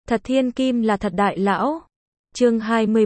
Thật thiên kim là thật đại lão. Chương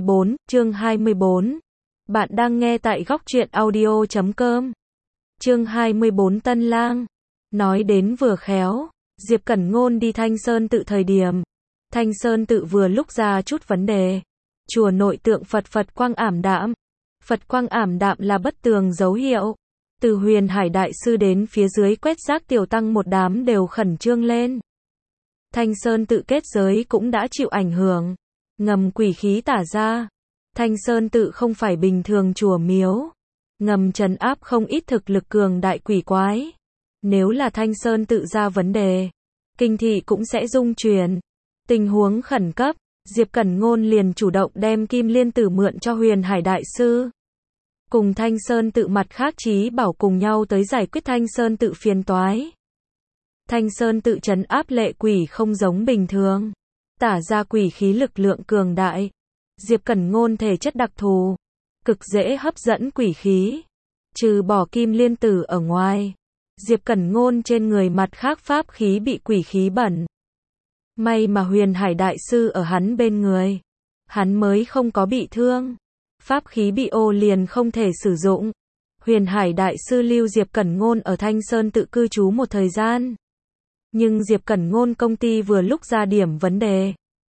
24. Bạn đang nghe tại góc truyện audio.com. Chương 24 Tân Lang. Nói đến vừa khéo, Diệp Cẩn Ngôn đi Thanh Sơn Tự thời điểm. Thanh Sơn Tự vừa lúc ra chút vấn đề. Chùa nội tượng Phật quang ảm đạm. Phật quang ảm đạm là bất tường dấu hiệu. Từ Huyền Hải Đại Sư đến phía dưới quét rác tiểu tăng một đám đều khẩn trương lên. Thanh Sơn Tự kết giới cũng đã chịu ảnh hưởng. Ngầm quỷ khí tả ra. Thanh Sơn Tự không phải bình thường chùa miếu. Ngầm trấn áp không ít thực lực cường đại quỷ quái. Nếu là Thanh Sơn Tự ra vấn đề, kinh thị cũng sẽ rung chuyển. Tình huống khẩn cấp, Diệp Cẩn Ngôn liền chủ động đem Kim Liên Tử mượn cho Huyền Hải Đại Sư. Cùng Thanh Sơn Tự mặt khác Chí Bảo cùng nhau tới giải quyết Thanh Sơn Tự phiền toái. Thanh Sơn Tự trấn áp lệ quỷ không giống bình thường. Tả ra quỷ khí lực lượng cường đại. Diệp Cẩn Ngôn thể chất đặc thù, cực dễ hấp dẫn quỷ khí. Trừ bỏ Kim Liên Tử ở ngoài, Diệp Cẩn Ngôn trên người mặt khác pháp khí bị quỷ khí bẩn. May mà Huyền Hải Đại Sư ở hắn bên người, hắn mới không có bị thương. Pháp khí bị ô liền không thể sử dụng. Huyền Hải Đại Sư lưu Diệp Cẩn Ngôn ở Thanh Sơn Tự cư trú một thời gian. Nhưng Diệp Cẩn Ngôn công ty vừa lúc ra điểm vấn đề.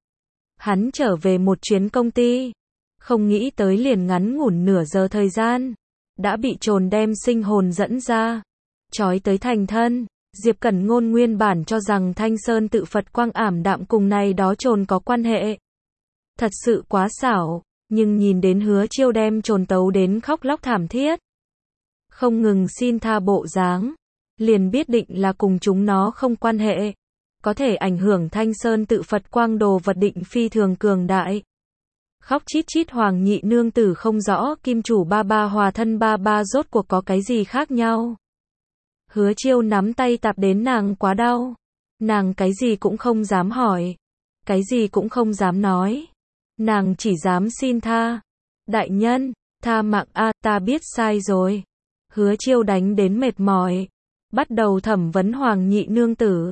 Hắn trở về một chuyến công ty, không nghĩ tới liền ngắn ngủn nửa giờ thời gian, đã bị trồn đem sinh hồn dẫn ra, trói tới thành thân. Diệp Cẩn Ngôn nguyên bản cho rằng Thanh Sơn Tự Phật quang ảm đạm cùng này đó trồn có quan hệ. Thật sự quá xảo, nhưng nhìn đến Hứa Chiêu đem trồn tấu đến khóc lóc thảm thiết, không ngừng xin tha bộ dáng, liền biết định là cùng chúng nó không quan hệ. Có thể ảnh hưởng Thanh Sơn Tự Phật quang đồ vật định phi thường cường đại. Khóc chít chít Hoàng Nhị Nương Tử không rõ Kim Chủ ba ba hòa thân ba ba rốt cuộc có cái gì khác nhau. Hứa Chiêu nắm tay tạp đến nàng quá đau. Nàng cái gì cũng không dám hỏi, cái gì cũng không dám nói. Nàng chỉ dám xin tha. Đại nhân, tha mạng a, ta biết sai rồi. Hứa Chiêu đánh đến mệt mỏi, bắt đầu thẩm vấn Hoàng Nhị Nương Tử.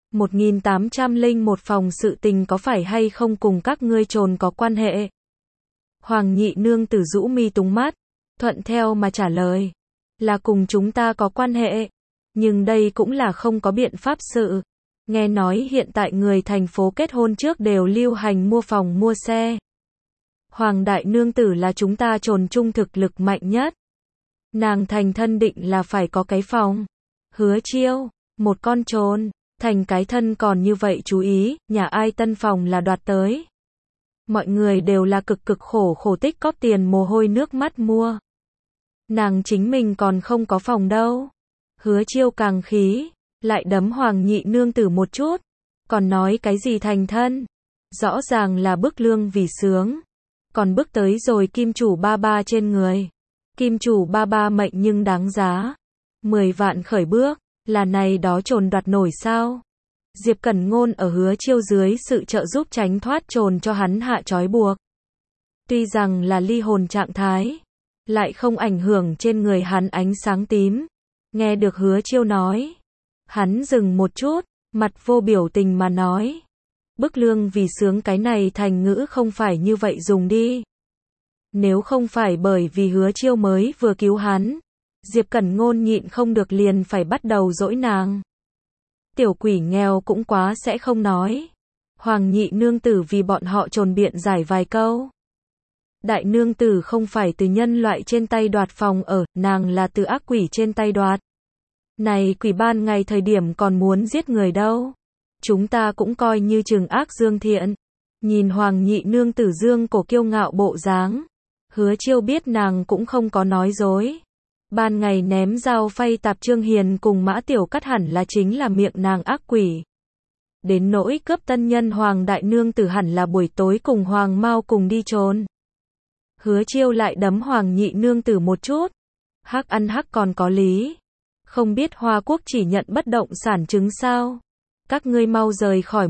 1801 phòng sự tình có phải hay không cùng các ngươi trồn có quan hệ? Hoàng Nhị Nương Tử rũ mi túng mắt, thuận theo mà trả lời. Là cùng chúng ta có quan hệ. Nhưng đây cũng là không có biện pháp sự. Nghe nói hiện tại người thành phố kết hôn trước đều lưu hành mua phòng mua xe. Hoàng Đại Nương Tử là chúng ta trồn trung thực lực mạnh nhất. Nàng thành thân định là phải có cái phòng. Hứa Chiêu, một con trồn, thành cái thân còn như vậy chú ý, nhà ai tân phòng là đoạt tới. Mọi người đều là cực khổ tích cóp tiền mồ hôi nước mắt mua. Nàng chính mình còn không có phòng đâu. Hứa Chiêu càng khí, lại đấm Hoàng Nhị Nương Tử một chút. Còn nói cái gì thành thân? Rõ ràng là bức lương vì sướng. Còn bước tới rồi Kim Chủ ba ba trên người. Kim Chủ ba ba mệnh nhưng đáng giá. 10 vạn khởi bước. Là này đó trồn đoạt nổi sao? Diệp Cẩn Ngôn ở Hứa Chiêu dưới sự trợ giúp tránh thoát trồn cho hắn hạ trói buộc. Tuy rằng là ly hồn trạng thái, lại không ảnh hưởng trên người hắn ánh sáng tím. Nghe được Hứa Chiêu nói, hắn dừng một chút, mặt vô biểu tình mà nói. Bức lương vì sướng cái này thành ngữ không phải như vậy dùng đi. Nếu không phải bởi vì Hứa Chiêu mới vừa cứu hắn, Diệp Cẩn Ngôn nhịn không được liền phải bắt đầu dỗi nàng. Tiểu quỷ nghèo cũng quá sẽ không nói. Hoàng Nhị Nương Tử vì bọn họ trồn biện giải vài câu. Đại Nương Tử không phải từ nhân loại trên tay đoạt phòng ở, nàng là từ ác quỷ trên tay đoạt. Này quỷ ban ngày thời điểm còn muốn giết người đâu. Chúng ta cũng coi như trừng ác dương thiện. Nhìn Hoàng Nhị Nương Tử dương cổ kiêu ngạo bộ dáng, Hứa Chiêu biết nàng cũng không có nói dối. Ban ngày ném dao phay tạp Trương Hiền cùng Mã Tiểu Cắt hẳn là chính là miệng nàng ác quỷ. Đến nỗi cướp tân nhân Hoàng Đại Nương Tử hẳn là buổi tối cùng Hoàng Mao cùng đi trốn. Hứa Chiêu lại đấm Hoàng Nhị Nương Tử một chút. Hắc ăn hắc còn có lý. Không biết Hoa Quốc chỉ nhận bất động sản chứng sao? Các ngươi mau rời khỏi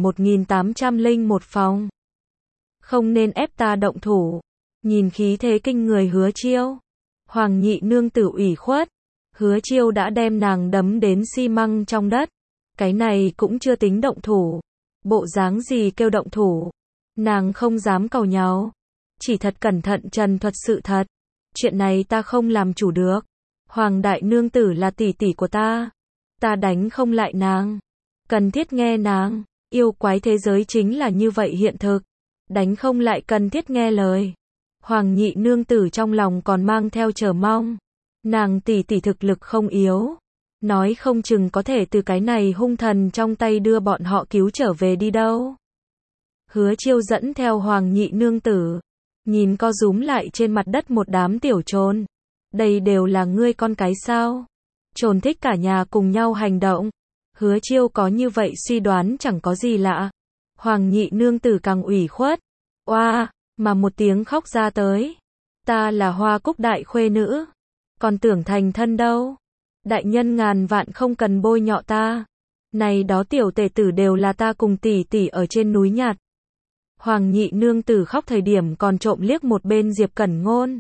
1801 phòng. Không nên ép ta động thủ. Nhìn khí thế kinh người Hứa Chiêu, Hoàng Nhị Nương Tử ủy khuất. Hứa Chiêu đã đem nàng đấm đến xi măng trong đất. Cái này cũng chưa tính động thủ. Bộ dáng gì kêu động thủ. Nàng không dám càu nhàu. Chỉ thật cẩn thận trần thuật sự thật. Chuyện này ta không làm chủ được. Hoàng đại nương tử là tỷ tỷ của ta. Ta đánh không lại nàng. Cần thiết nghe nàng. Yêu quái thế giới chính là như vậy hiện thực. Đánh không lại cần thiết nghe lời. Hoàng nhị nương tử trong lòng còn mang theo chờ mong. Nàng tỷ tỷ thực lực không yếu. Nói không chừng có thể từ cái này hung thần trong tay đưa bọn họ cứu trở về đi đâu. Hứa Chiêu dẫn theo Hoàng nhị nương tử. Nhìn co rúm lại trên mặt đất một đám tiểu trồn. Đây đều là ngươi con cái sao? Trồn thích cả nhà cùng nhau hành động. Hứa Chiêu có như vậy suy đoán chẳng có gì lạ. Hoàng nhị nương tử càng ủy khuất. Oa, mà một tiếng khóc ra tới. Ta là Hoa Cúc đại khuê nữ. Còn tưởng thành thân đâu. Đại nhân ngàn vạn không cần bôi nhọ ta. Này đó tiểu tể tử đều là ta cùng tỷ tỷ ở trên núi nhặt. Hoàng nhị nương tử khóc thời điểm còn trộm liếc một bên Diệp Cẩn Ngôn.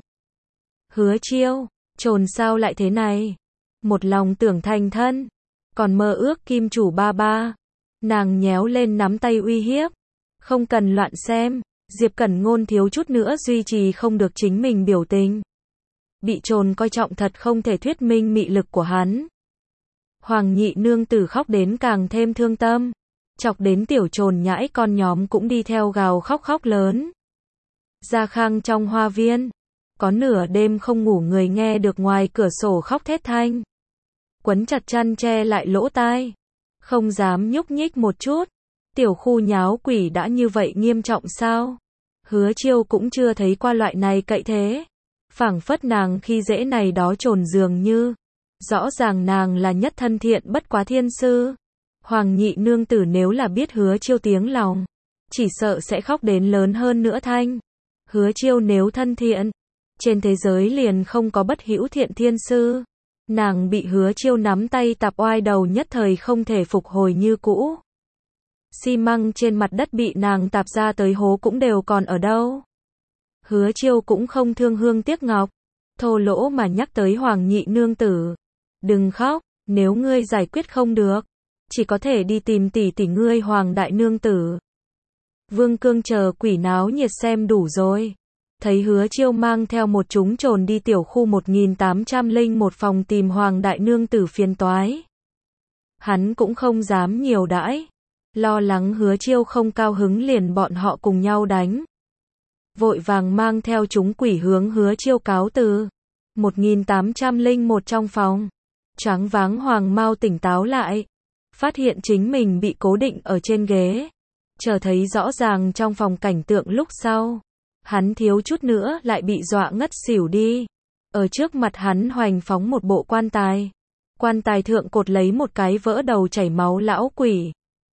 Hứa Chiêu, trồn sao lại thế này? Một lòng tưởng thành thân. Còn mơ ước kim chủ ba ba. Nàng nhéo lên nắm tay uy hiếp. Không cần loạn xem. Diệp Cẩn Ngôn thiếu chút nữa duy trì không được chính mình biểu tình. Bị trồn coi trọng thật không thể thuyết minh mị lực của hắn. Hoàng nhị nương tử khóc đến càng thêm thương tâm. Chọc đến tiểu trồn nhãi con nhóm cũng đi theo gào khóc lớn. Gia Khang trong hoa viên. Có nửa đêm không ngủ người nghe được ngoài cửa sổ khóc thét thanh. Quấn chặt chăn che lại lỗ tai. Không dám nhúc nhích một chút. Tiểu khu nháo quỷ đã như vậy nghiêm trọng sao? Hứa Chiêu cũng chưa thấy qua loại này cậy thế. Phảng phất nàng khi dễ này đó trồn dường như. Rõ ràng nàng là nhất thân thiện bất quá thiên sư. Hoàng nhị nương tử nếu là biết Hứa Chiêu tiếng lòng. Chỉ sợ sẽ khóc đến lớn hơn nữa thanh. Hứa Chiêu nếu thân thiện. Trên thế giới liền không có bất hữu thiện thiên sư. Nàng bị Hứa Chiêu nắm tay tạp oai đầu nhất thời không thể phục hồi như cũ. Xi măng trên mặt đất bị nàng tạp ra tới hố cũng đều còn ở đâu. Hứa Chiêu cũng không thương hương tiếc ngọc. Thô lỗ mà nhắc tới Hoàng nhị nương tử. Đừng khóc, nếu ngươi giải quyết không được. Chỉ có thể đi tìm tỷ tỷ ngươi Hoàng đại nương tử. Vương Cương chờ quỷ náo nhiệt xem đủ rồi. Thấy Hứa Chiêu mang theo một chúng trồn đi tiểu khu 1801 phòng tìm Hoàng đại nương tử phiền toái. Hắn cũng không dám nhiều đãi. Lo lắng Hứa Chiêu không cao hứng liền bọn họ cùng nhau đánh. Vội vàng mang theo chúng quỷ hướng Hứa Chiêu cáo từ. 1801 trong phòng. Choáng váng Hoàng Mao tỉnh táo lại. Phát hiện chính mình bị cố định ở trên ghế. Chờ thấy rõ ràng trong phòng cảnh tượng lúc sau. Hắn thiếu chút nữa lại bị dọa ngất xỉu đi. Ở trước mặt hắn hoành phóng một bộ quan tài. Quan tài thượng cột lấy một cái vỡ đầu chảy máu lão quỷ.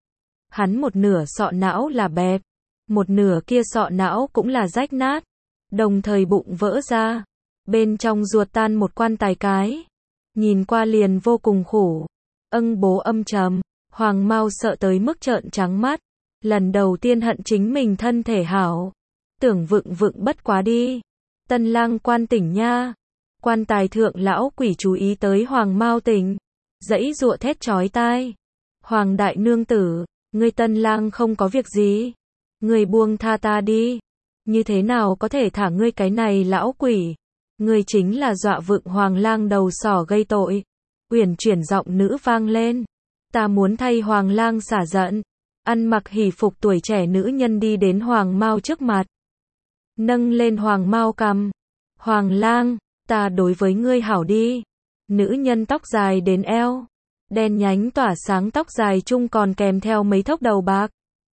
Hắn một nửa sọ não là bẹp. Một nửa kia sọ não cũng là rách nát. Đồng thời bụng vỡ ra. Bên trong ruột tan một quan tài cái. Nhìn qua liền vô cùng khổ. Bố âm trầm. Hoàng Mao sợ tới mức trợn trắng mắt. Lần đầu tiên hận chính mình thân thể hảo. Tưởng vựng bất quá đi. Tân lang quan tỉnh nha. Quan tài thượng lão quỷ chú ý tới Hoàng Mao tỉnh. Dãy giụa thét chói tai. Hoàng đại nương tử. Ngươi tân lang không có việc gì. Ngươi buông tha ta đi. Như thế nào có thể thả ngươi cái này lão quỷ. Ngươi chính là dọa vựng Hoàng lang đầu sỏ gây tội. Uyển chuyển giọng nữ vang lên. Ta muốn thay Hoàng lang xả giận. Ăn mặc hỉ phục tuổi trẻ nữ nhân đi đến Hoàng Mao trước mặt. Nâng lên Hoàng Mao cằm. Hoàng lang, ta đối với ngươi hảo đi. Nữ nhân tóc dài đến eo. Đen nhánh tỏa sáng tóc dài chung còn kèm theo mấy thốc đầu bạc.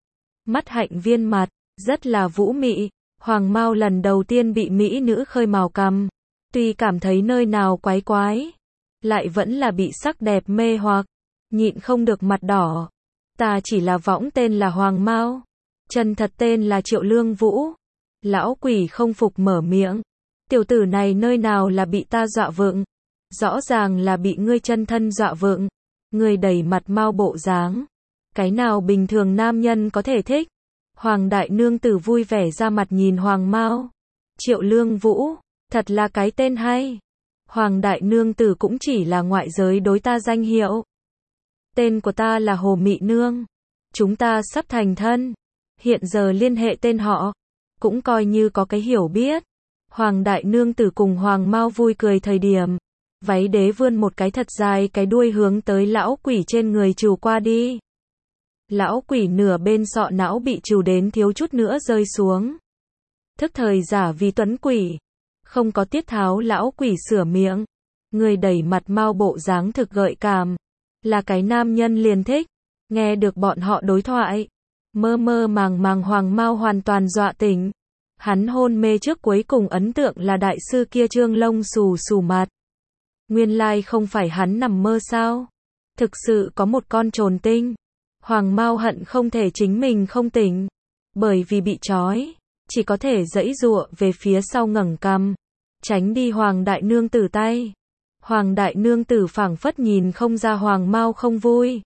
Mắt hạnh viên mặt, rất là vũ mị. Hoàng Mao lần đầu tiên bị mỹ nữ khơi mào cằm. Tuy cảm thấy nơi nào quái quái. Lại vẫn là bị sắc đẹp mê hoặc. Nhịn không được mặt đỏ. Ta chỉ là võng tên là Hoàng Mao. Chân thật tên là Triệu Lương Vũ. Lão quỷ không phục mở miệng. Tiểu tử này nơi nào là bị ta dọa vựng. Rõ ràng là bị ngươi chân thân dọa vựng. Ngươi đầy mặt mau bộ dáng. Cái nào bình thường nam nhân có thể thích. Hoàng đại nương tử vui vẻ ra mặt nhìn Hoàng Mao. Triệu Lương Vũ. Thật là cái tên hay. Hoàng đại nương tử cũng chỉ là ngoại giới đối ta danh hiệu. Tên của ta là Hồ Mị Nương. chúng ta sắp thành thân. Hiện giờ liên hệ tên họ, cũng coi như có cái hiểu biết. Hoàng đại nương tử cùng Hoàng Mao vui cười thời điểm, váy đế vươn một cái thật dài cái đuôi hướng tới lão quỷ trên người trù qua đi. Lão quỷ nửa bên sọ não bị trù đến thiếu chút nữa rơi xuống. Thức thời giả vì tuấn quỷ, không có tiết tháo lão quỷ sửa miệng. Người đẩy mặt Mao bộ dáng thực gợi cảm, là cái nam nhân liền thích. Nghe được bọn họ đối thoại, mơ mơ màng màng Hoàng Mao hoàn toàn dọa tỉnh. Hắn hôn mê trước cuối cùng ấn tượng là đại sư kia trương lông xù xù mặt. Nguyên lai không phải hắn nằm mơ sao? Thực sự có một con trồn tinh. Hoàng Mao hận không thể chính mình không tỉnh, bởi vì bị trói, chỉ có thể giãy giụa về phía sau ngẩng cằm, tránh đi Hoàng đại nương tử tay. Hoàng đại nương tử phảng phất nhìn không ra Hoàng Mao không vui.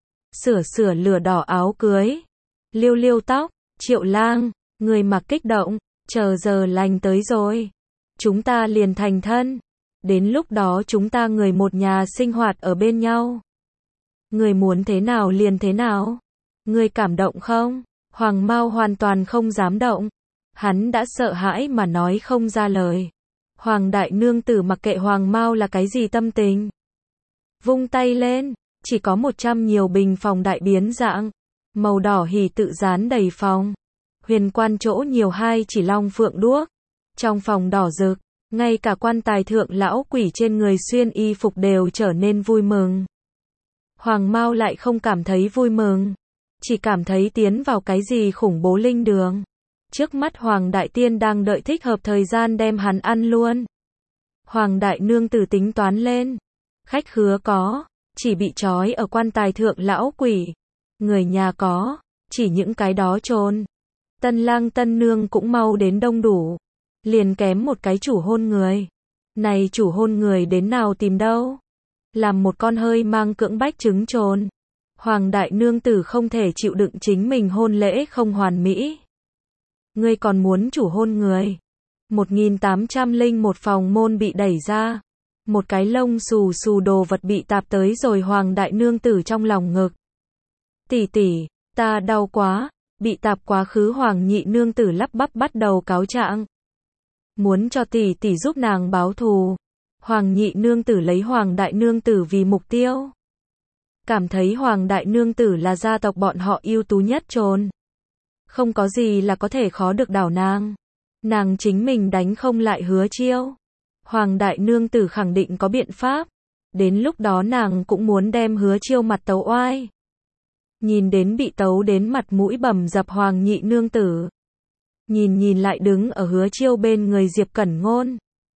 Sửa lửa đỏ áo cưới, liêu liêu tóc, Triệu Lang, người mặc kích động, chờ giờ lành tới rồi, chúng ta liền thành thân, đến lúc đó chúng ta người một nhà sinh hoạt ở bên nhau. Người muốn thế nào liền thế nào. Người cảm động không? Hoàng Mao hoàn toàn không dám động. Hắn đã sợ hãi mà nói không ra lời. Hoàng đại nương tử mặc kệ Hoàng Mao là cái gì tâm tình. Vung tay lên, chỉ có 100 nhiều bình phòng đại biến dạng. Màu đỏ hỉ tự dán đầy phòng. Huyền quan chỗ nhiều 2 chỉ long phượng đuốc. Trong phòng đỏ rực, ngay cả quan tài thượng lão quỷ trên người xuyên y phục đều trở nên vui mừng. Hoàng Mao lại không cảm thấy vui mừng, chỉ cảm thấy tiến vào cái gì khủng bố linh đường. Trước mắt Hoàng đại tiên đang đợi thích hợp thời gian đem hắn ăn luôn. Hoàng đại nương tử tính toán lên, khách khứa có, chỉ bị trói ở quan tài thượng lão quỷ. Người nhà có, chỉ những cái đó trồn. Tân lang tân nương cũng mau đến đông đủ, liền kém một cái chủ hôn người. Này chủ hôn người đến nào tìm đâu? Làm một con hơi mang cưỡng bách trứng trồn. Hoàng đại nương tử không thể chịu đựng chính mình hôn lễ không hoàn mỹ. Ngươi còn muốn chủ hôn người. 1801 phòng môn bị đẩy ra. Một cái lông xù xù đồ vật bị tạp tới rồi Hoàng đại nương tử trong lòng ngực. Tỷ tỷ, ta đau quá, bị tạp quá khứ Hoàng nhị nương tử lắp bắp bắt đầu cáo trạng. Muốn cho tỷ tỷ giúp nàng báo thù. Hoàng nhị nương tử lấy Hoàng đại nương tử vì mục tiêu. Cảm thấy Hoàng đại nương tử là gia tộc bọn họ ưu tú nhất trồn. Không có gì là có thể khó được đảo nàng. Nàng chính mình đánh không lại Hứa Chiêu. Hoàng đại nương tử khẳng định có biện pháp. Đến lúc đó nàng cũng muốn đem Hứa Chiêu mặt tấu oai. Nhìn đến bị tấu đến mặt mũi bầm dập Hoàng nhị nương tử. Nhìn lại đứng ở Hứa Chiêu bên người Diệp Cẩn Ngôn.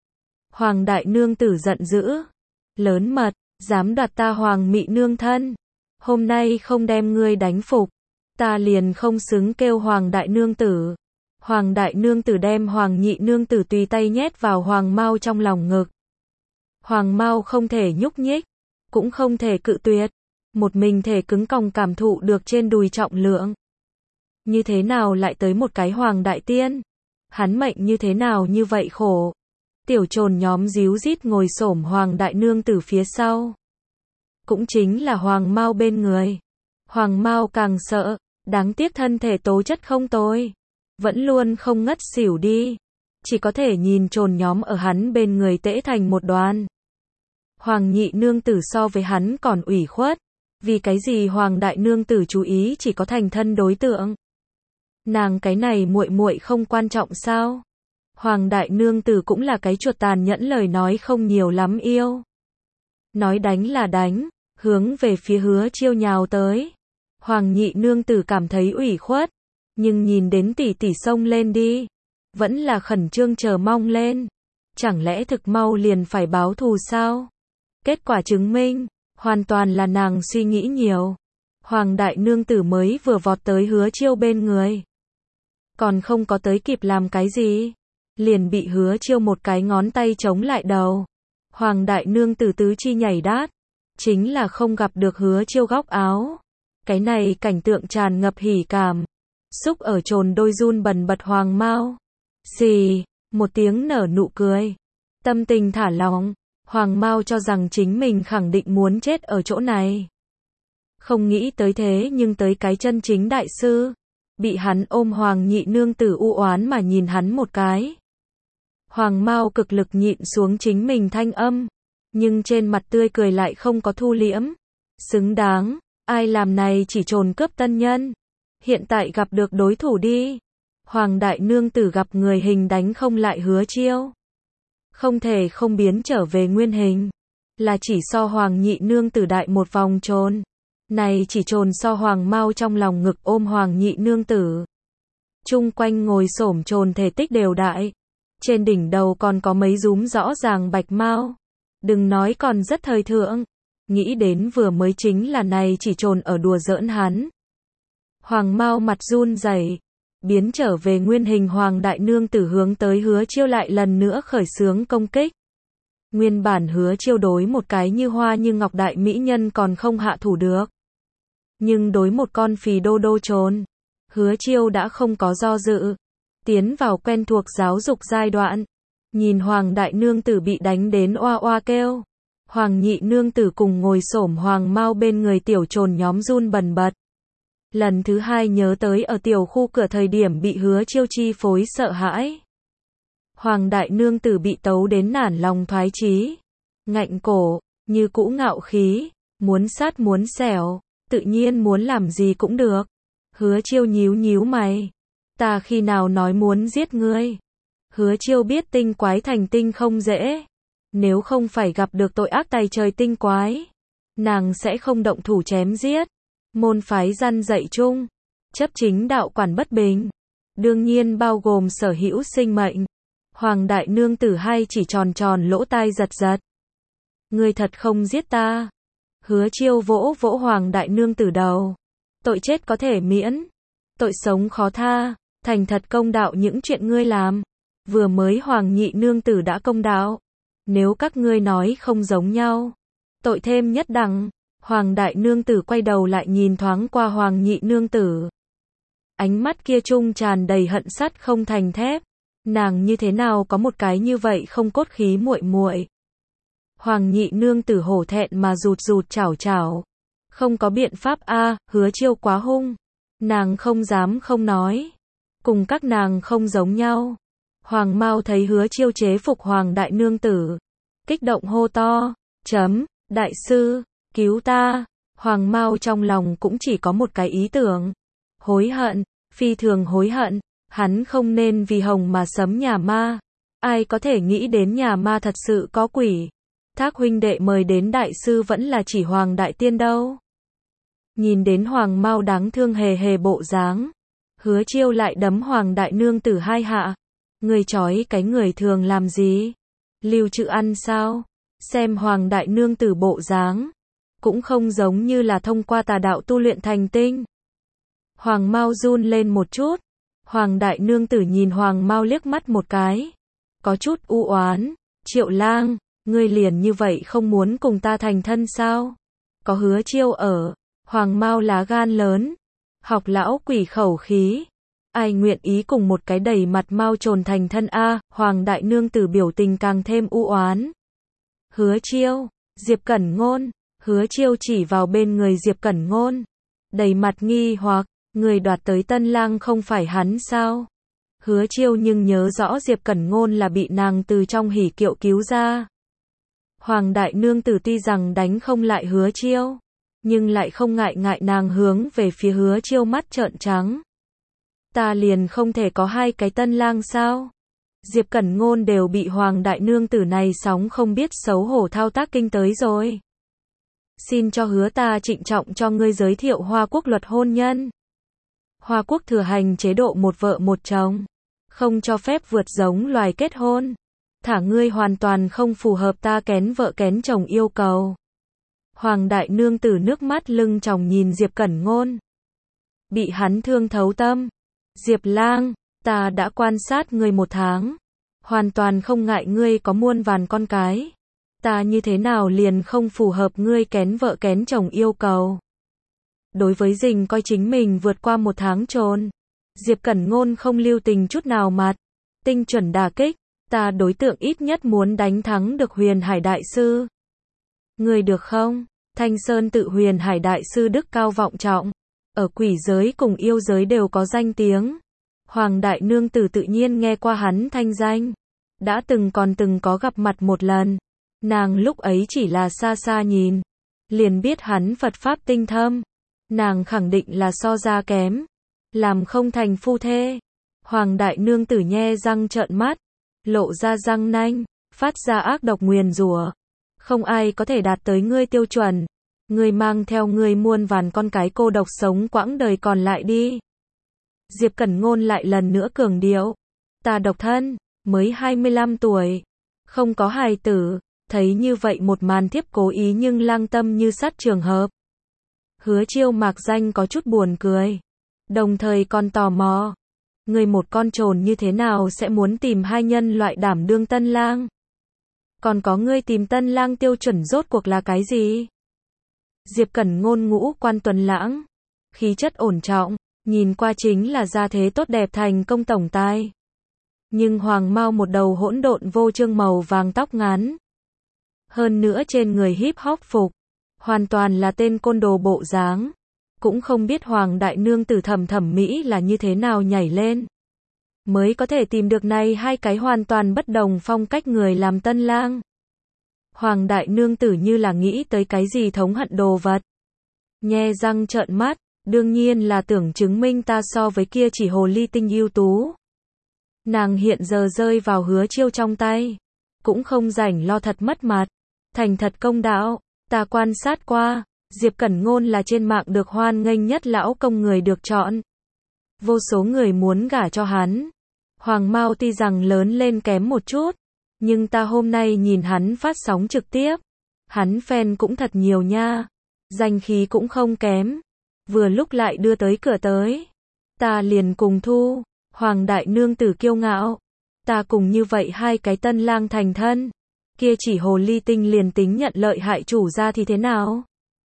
Hoàng đại nương tử giận dữ. Lớn mật, dám đoạt ta Hoàng mị nương thân. Hôm nay không đem ngươi đánh phục, ta liền không xứng kêu Hoàng đại nương tử. Hoàng đại nương tử đem Hoàng nhị nương tử tùy tay nhét vào Hoàng Mao trong lòng ngực. Hoàng Mao không thể nhúc nhích, cũng không thể cự tuyệt. Một mình thể cứng còng cảm thụ được trên đùi trọng lượng. Như thế nào lại tới một cái Hoàng đại tiên? Hắn mệnh như thế nào như vậy khổ? Tiểu trồn nhóm díu dít ngồi xổm Hoàng đại nương tử phía sau. Cũng chính là Hoàng Mao bên người. Hoàng Mao càng sợ, đáng tiếc thân thể tố chất không tồi, vẫn luôn không ngất xỉu đi. Chỉ có thể nhìn trồn nhóm ở hắn bên người tễ thành một đoàn. Hoàng nhị nương tử so với hắn còn ủy khuất. Vì cái gì Hoàng đại nương tử chú ý chỉ có thành thân đối tượng? Nàng cái này muội muội không quan trọng sao? Hoàng đại nương tử cũng là cái chuột tàn nhẫn, lời nói không nhiều lắm yêu. Nói đánh là đánh, hướng về phía Hứa Chiêu nhào tới. Hoàng nhị nương tử cảm thấy ủy khuất, nhưng nhìn đến tỷ tỷ xông lên đi, vẫn là khẩn trương chờ mong lên. Chẳng lẽ thực mau liền phải báo thù sao? Kết quả chứng minh, hoàn toàn là nàng suy nghĩ nhiều. Hoàng đại nương tử mới vừa vọt tới Hứa Chiêu bên người. Còn không có tới kịp làm cái gì, liền bị Hứa Chiêu một cái ngón tay chống lại đầu. Hoàng đại nương tử tứ chi nhảy đát, chính là không gặp được Hứa Chiêu góc áo. Cái này cảnh tượng tràn ngập hỉ cảm. Xúc ở trồn đôi run bần bật Hoàng Mao. Xì, một tiếng nở nụ cười. Tâm tình thả lỏng. Hoàng Mao cho rằng chính mình khẳng định muốn chết ở chỗ này. Không nghĩ tới thế nhưng tới cái chân chính đại sư. Bị hắn ôm Hoàng nhị nương tử u oán mà nhìn hắn một cái. Hoàng Mao cực lực nhịn xuống chính mình thanh âm. Nhưng trên mặt tươi cười lại không có thu liễm. Xứng đáng, ai làm này chỉ trồn cướp tân nhân. Hiện tại gặp được đối thủ đi. Hoàng đại nương tử gặp người hình đánh không lại Hứa Chiêu. Không thể không biến trở về nguyên hình. Là chỉ so Hoàng nhị nương tử đại một vòng trồn. Này chỉ trồn so Hoàng Mao trong lòng ngực ôm Hoàng nhị nương tử. Chung quanh ngồi xổm trồn thể tích đều đại. Trên đỉnh đầu còn có mấy rúm rõ ràng bạch mao. Đừng nói còn rất thời thượng. Nghĩ đến vừa mới chính là này chỉ trồn ở đùa giỡn hắn. Hoàng Mao mặt run rẩy, biến trở về nguyên hình Hoàng đại nương tử hướng tới Hứa Chiêu lại lần nữa khởi xướng công kích. Nguyên bản Hứa Chiêu đối một cái như hoa như ngọc đại mỹ nhân còn không hạ thủ được. Nhưng đối một con phì đô đô trồn, Hứa Chiêu đã không có do dự. Tiến vào quen thuộc giáo dục giai đoạn. Nhìn Hoàng đại nương tử bị đánh đến oa oa kêu. Hoàng nhị nương tử cùng ngồi xổm Hoàng Mao bên người tiểu trồn nhóm run bần bật. Lần thứ hai nhớ tới ở tiểu khu cửa thời điểm bị Hứa Chiêu chi phối sợ hãi. Hoàng đại nương tử bị tấu đến nản lòng thoái chí. Ngạnh cổ, như cũ ngạo khí, muốn sát muốn xẻo, tự nhiên muốn làm gì cũng được. Hứa Chiêu nhíu nhíu mày. Ta khi nào nói muốn giết ngươi? Hứa Chiêu biết tinh quái thành tinh không dễ. Nếu không phải gặp được tội ác tày trời tinh quái, nàng sẽ không động thủ chém giết. Môn phái răn dạy chung, chấp chính đạo quản bất bình. Đương nhiên bao gồm sở hữu sinh mệnh. Hoàng đại nương tử hay chỉ tròn tròn lỗ tai giật giật. Ngươi thật không giết ta. Hứa Chiêu vỗ vỗ Hoàng đại nương tử đầu. Tội chết có thể miễn. Tội sống khó tha. Thành thật công đạo những chuyện ngươi làm. Vừa mới Hoàng nhị nương tử đã công đạo. Nếu các ngươi nói không giống nhau, tội thêm nhất đẳng. Hoàng đại nương tử quay đầu lại nhìn thoáng qua Hoàng nhị nương tử. Ánh mắt kia trung tràn đầy hận sắt không thành thép. Nàng như thế nào có một cái như vậy không cốt khí muội muội. Hoàng nhị nương tử hổ thẹn mà rụt rụt chảo chảo. Không có biện pháp a, Hứa Chiêu quá hung. Nàng không dám không nói. Cùng các nàng không giống nhau. Hoàng Mao thấy Hứa Chiêu chế phục Hoàng đại nương tử. Kích động hô to. Đại sư, cứu ta. Hoàng Mao trong lòng cũng chỉ có một cái ý tưởng. Hối hận, phi thường hối hận. Hắn không nên vì hồng mà sấm nhà ma. Ai có thể nghĩ đến nhà ma thật sự có quỷ. Thác huynh đệ mời đến đại sư vẫn là chỉ Hoàng đại tiên đâu. Nhìn đến Hoàng Mao đáng thương hề hề bộ dáng. Hứa Chiêu lại đấm Hoàng đại nương tử hai hạ. Người chói cái người thường làm gì? Lưu trữ ăn sao? Xem Hoàng đại nương tử bộ dáng. Cũng không giống như là thông qua tà đạo tu luyện thành tinh. Hoàng Mao run lên một chút. Hoàng đại nương tử nhìn Hoàng Mao liếc mắt một cái. Có chút u oán. Triệu lang, ngươi liền như vậy không muốn cùng ta thành thân sao? Có Hứa Chiêu ở. Hoàng Mao lá gan lớn. Học lão quỷ khẩu khí. Ai nguyện ý cùng một cái đầy mặt mao trồn thành thân a? Hoàng đại nương tử biểu tình càng thêm u oán. Hứa Chiêu, Diệp Cẩn Ngôn. Hứa Chiêu chỉ vào bên người Diệp Cẩn Ngôn. Đầy mặt nghi hoặc, người đoạt tới tân lang không phải hắn sao? Hứa Chiêu nhưng nhớ rõ Diệp Cẩn Ngôn là bị nàng từ trong hỉ kiệu cứu ra. Hoàng đại nương tử tuy rằng đánh không lại Hứa Chiêu, nhưng lại không ngại nàng hướng về phía Hứa Chiêu mắt trợn trắng. Ta liền không thể có hai cái tân lang sao? Diệp Cẩn Ngôn đều bị Hoàng đại nương tử này sóng không biết xấu hổ thao tác kinh tới rồi. Xin cho hứa ta trịnh trọng cho ngươi giới thiệu Hoa Quốc luật hôn nhân. Hoa Quốc thừa hành chế độ một vợ một chồng. Không cho phép vượt giống loài kết hôn. Thả ngươi hoàn toàn không phù hợp ta kén vợ kén chồng yêu cầu. Hoàng đại nương tử nước mắt lưng tròng nhìn Diệp Cẩn Ngôn. Bị hắn thương thấu tâm. Diệp lang, ta đã quan sát ngươi 1 tháng. Hoàn toàn không ngại ngươi có muôn vàn con cái. Ta như thế nào liền không phù hợp ngươi kén vợ kén chồng yêu cầu. Đối với Dình coi chính mình vượt qua 1 tháng trồn. Diệp Cẩn Ngôn không lưu tình chút nào mặt. Tinh chuẩn đả kích. Ta đối tượng ít nhất muốn đánh thắng được Huyền Hải Đại Sư. Ngươi được không? Thanh Sơn tự huyền hải đại sư đức cao vọng trọng. Ở quỷ giới cùng yêu giới đều có danh tiếng. Hoàng đại nương tử tự nhiên nghe qua hắn thanh danh. Đã từng có gặp mặt một lần. Nàng lúc ấy chỉ là xa xa nhìn. Liền biết hắn Phật Pháp tinh thâm. Nàng khẳng định là so ra kém. Làm không thành phu thê. Hoàng đại nương tử nhe răng trợn mắt. Lộ ra răng nanh. Phát ra ác độc nguyền rủa. Không ai có thể đạt tới ngươi tiêu chuẩn. Ngươi mang theo ngươi muôn vàn con cái cô độc sống quãng đời còn lại đi. Diệp Cẩn Ngôn lại lần nữa cường điệu. Ta độc thân, mới 25 tuổi. Không có hài tử. Thấy như vậy một màn thiếp cố ý nhưng lang tâm như sắt trường hợp. Hứa Chiêu mạc danh có chút buồn cười. Đồng thời còn tò mò. Người một con trồn như thế nào sẽ muốn tìm hai nhân loại đảm đương tân lang? Còn có ngươi tìm tân lang tiêu chuẩn rốt cuộc là cái gì? Diệp Cẩn Ngôn ngũ quan tuấn lãng. Khí chất ổn trọng. Nhìn qua chính là gia thế tốt đẹp thành công tổng tài. Nhưng hoàng mao một đầu hỗn độn vô chương màu vàng tóc ngắn. Hơn nữa trên người hip hop phục. Hoàn toàn là tên côn đồ bộ dáng. Cũng không biết hoàng đại nương tử thẩm mỹ là như thế nào nhảy lên. Mới có thể tìm được này hai cái hoàn toàn bất đồng phong cách người làm tân lang. Hoàng đại nương tử như là nghĩ tới cái gì thống hận đồ vật. Nhe răng trợn mắt, đương nhiên là tưởng chứng minh ta so với kia chỉ hồ ly tinh ưu tú. Nàng hiện giờ rơi vào Hứa Chiêu trong tay. Cũng không rảnh lo thật mất mặt. Thành thật công đạo, ta quan sát qua. Diệp Cẩn Ngôn là trên mạng được hoan nghênh nhất lão công người được chọn. Vô số người muốn gả cho hắn. Hoàng Mao tuy rằng lớn lên kém một chút. Nhưng ta hôm nay nhìn hắn phát sóng trực tiếp. Hắn fan cũng thật nhiều nha. Danh khí cũng không kém. Vừa lúc lại đưa tới cửa tới. Ta liền cùng thu. Hoàng đại nương tử kiêu ngạo. Ta cùng như vậy hai cái tân lang thành thân. Kia chỉ hồ ly tinh liền tính nhận lợi hại chủ ra thì thế nào?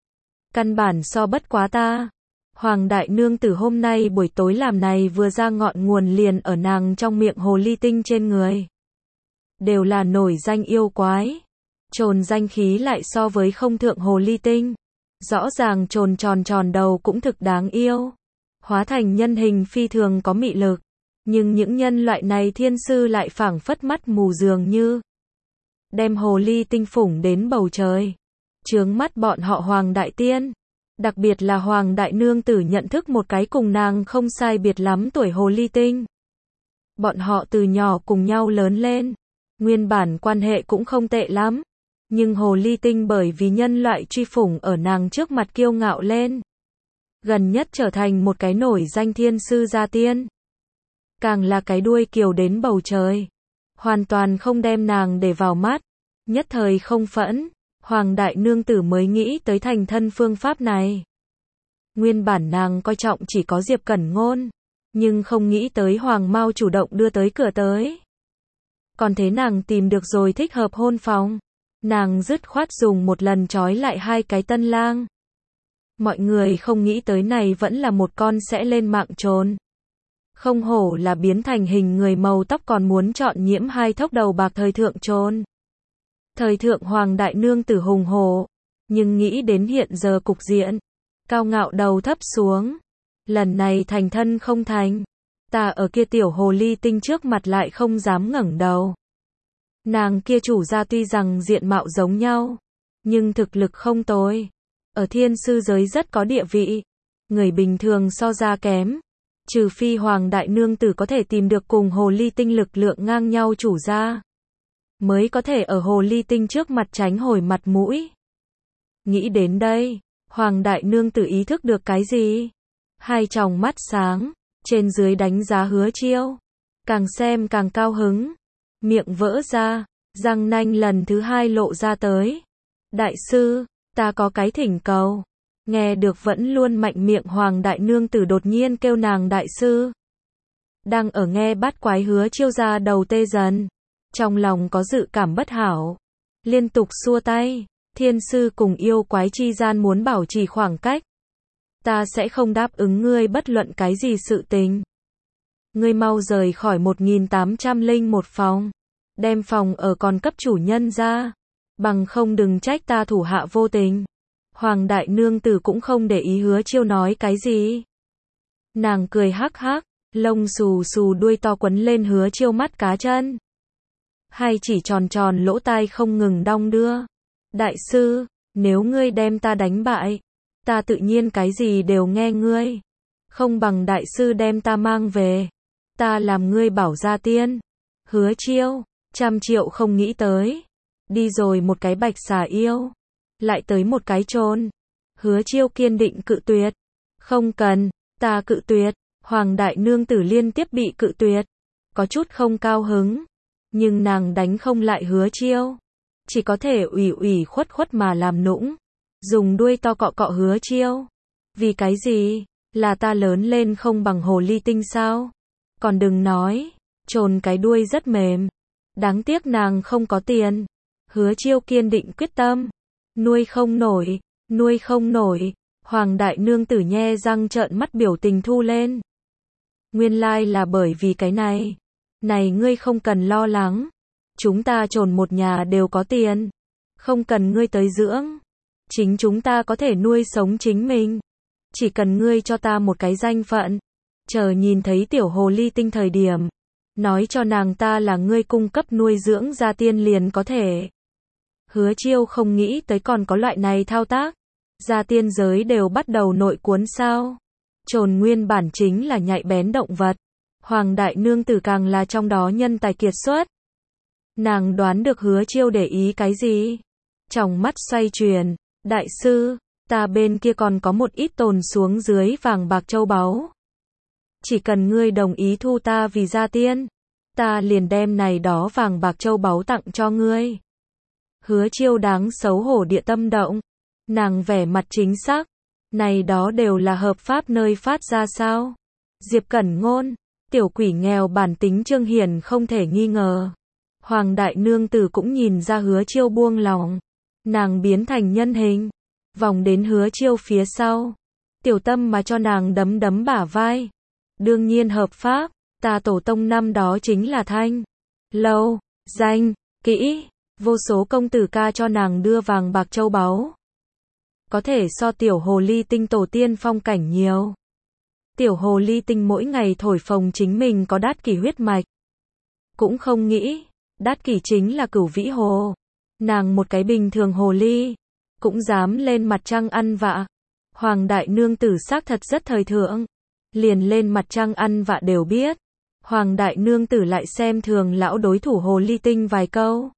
Căn bản so bất quá ta. Hoàng đại nương tử hôm nay buổi tối làm này vừa ra ngọn nguồn liền ở nàng trong miệng hồ ly tinh trên người. Đều là nổi danh yêu quái. Trồn danh khí lại so với không thượng hồ ly tinh. Rõ ràng trồn tròn đầu cũng thực đáng yêu. Hóa thành nhân hình phi thường có mị lực. Nhưng những nhân loại này thiên sư lại phảng phất mắt mù dường như. Đem hồ ly tinh phủng đến bầu trời. Chướng mắt bọn họ Hoàng đại tiên. Đặc biệt là Hoàng đại nương tử nhận thức một cái cùng nàng không sai biệt lắm tuổi hồ ly tinh. Bọn họ từ nhỏ cùng nhau lớn lên. Nguyên bản quan hệ cũng không tệ lắm. Nhưng hồ ly tinh bởi vì nhân loại truy phủng ở nàng trước mặt kiêu ngạo lên. Gần nhất trở thành một cái nổi danh thiên sư gia tiên. Càng là cái đuôi kiều đến bầu trời. Hoàn toàn không đem nàng để vào mắt. Nhất thời không phẫn. Hoàng đại nương tử mới nghĩ tới thành thân phương pháp này. Nguyên bản nàng coi trọng chỉ có Diệp Cẩn Ngôn. Nhưng không nghĩ tới Hoàng Mao chủ động đưa tới cửa tới. Còn thế nàng tìm được rồi thích hợp hôn phòng. Nàng dứt khoát dùng một lần trói lại hai cái tân lang. Mọi người không nghĩ tới này vẫn là một con sẽ lên mạng trồn. Không hổ là biến thành hình người màu tóc còn muốn chọn nhiễm hai thốc đầu bạc thời thượng trồn. Thời thượng Hoàng đại nương tử hùng hổ. Nhưng nghĩ đến hiện giờ cục diện. Cao ngạo đầu thấp xuống. Lần này thành thân không thành. Ta ở kia tiểu hồ ly tinh trước mặt lại không dám ngẩng đầu. Nàng kia chủ gia tuy rằng diện mạo giống nhau. Nhưng thực lực không tồi. Ở thiên sư giới rất có địa vị. Người bình thường so ra kém. Trừ phi Hoàng đại nương tử có thể tìm được cùng hồ ly tinh lực lượng ngang nhau chủ gia. Mới có thể ở hồ ly tinh trước mặt tránh hồi mặt mũi. Nghĩ đến đây. Hoàng đại nương tử ý thức được cái gì? Hai tròng mắt sáng. Trên dưới đánh giá Hứa Chiêu. Càng xem càng cao hứng. Miệng vỡ ra. Răng nanh lần thứ hai lộ ra tới. Đại sư, ta có cái thỉnh cầu. Nghe được vẫn luôn mạnh miệng Hoàng đại nương tử đột nhiên kêu nàng đại sư. Đang ở nghe bát quái Hứa Chiêu ra đầu tê dần. Trong lòng có dự cảm bất hảo. Liên tục xua tay. Thiên sư cùng yêu quái chi gian muốn bảo trì khoảng cách. Ta sẽ không đáp ứng ngươi bất luận cái gì sự tình. Ngươi mau rời khỏi 1801 phòng. Đem phòng ở còn cấp chủ nhân ra. Bằng không đừng trách ta thủ hạ vô tình. Hoàng đại nương tử cũng không để ý Hứa Chiêu nói cái gì. Nàng cười hắc hắc, lông xù xù đuôi to quấn lên Hứa Chiêu mắt cá chân. Hai chỉ tròn tròn lỗ tai không ngừng đong đưa. Đại sư, nếu ngươi đem ta đánh bại, ta tự nhiên cái gì đều nghe ngươi. Không bằng đại sư đem ta mang về, ta làm ngươi bảo gia tiên. Hứa Chiêu, 100 triệu không nghĩ tới. Đi rồi một cái bạch xà yêu, lại tới một cái trôn. Hứa Chiêu kiên định cự tuyệt. Không cần, ta cự tuyệt. Hoàng đại nương tử liên tiếp bị cự tuyệt, có chút không cao hứng. Nhưng nàng đánh không lại Hứa Chiêu, chỉ có thể ủy ủy khuất khuất mà làm nũng, dùng đuôi to cọ cọ Hứa Chiêu. Vì cái gì? Là ta lớn lên không bằng hồ ly tinh sao? Còn đừng nói, trồn cái đuôi rất mềm. Đáng tiếc nàng không có tiền. Hứa Chiêu kiên định quyết tâm. Nuôi không nổi, nuôi không nổi. Hoàng đại nương tử nhe răng trợn mắt biểu tình thu lên. Nguyên lai là bởi vì cái này. Này ngươi không cần lo lắng. Chúng ta trồn một nhà đều có tiền. Không cần ngươi tới dưỡng. Chính chúng ta có thể nuôi sống chính mình. Chỉ cần ngươi cho ta một cái danh phận. Chờ nhìn thấy tiểu hồ ly tinh thời điểm, nói cho nàng ta là ngươi cung cấp nuôi dưỡng gia tiên liền có thể. Hứa Chiêu không nghĩ tới còn có loại này thao tác. Gia tiên giới đều bắt đầu nội cuốn sao. Trồn nguyên bản chính là nhạy bén động vật. Hoàng đại nương tử càng là trong đó nhân tài kiệt xuất. Nàng đoán được Hứa Chiêu để ý cái gì. Trong mắt xoay chuyển. Đại sư, ta bên kia còn có một ít tồn xuống dưới vàng bạc châu báu. Chỉ cần ngươi đồng ý thu ta vì gia tiên, ta liền đem này đó vàng bạc châu báu tặng cho ngươi. Hứa Chiêu đáng xấu hổ địa tâm động. Nàng vẻ mặt chính xác. Này đó đều là hợp pháp nơi phát ra sao? Diệp Cẩn Ngôn, tiểu quỷ nghèo bản tính Trương Hiển không thể nghi ngờ. Hoàng đại nương tử cũng nhìn ra Hứa Chiêu buông lòng. Nàng biến thành nhân hình, vòng đến Hứa Chiêu phía sau. Tiểu tâm mà cho nàng đấm đấm bả vai. Đương nhiên hợp pháp, ta tổ tông năm đó chính là Thanh Lâu, danh, kỹ, vô số công tử ca cho nàng đưa vàng bạc châu báu. Có thể so tiểu hồ ly tinh tổ tiên phong cảnh nhiều. Tiểu hồ ly tinh mỗi ngày thổi phồng chính mình có đát kỷ huyết mạch. Cũng không nghĩ, đát kỷ chính là Cửu Vĩ Hồ. Nàng một cái bình thường hồ ly, cũng dám lên mặt trăng ăn vạ. Hoàng đại nương tử xác thật rất thời thượng. Liền lên mặt trăng ăn vạ đều biết. Hoàng đại nương tử lại xem thường lão đối thủ hồ ly tinh vài câu.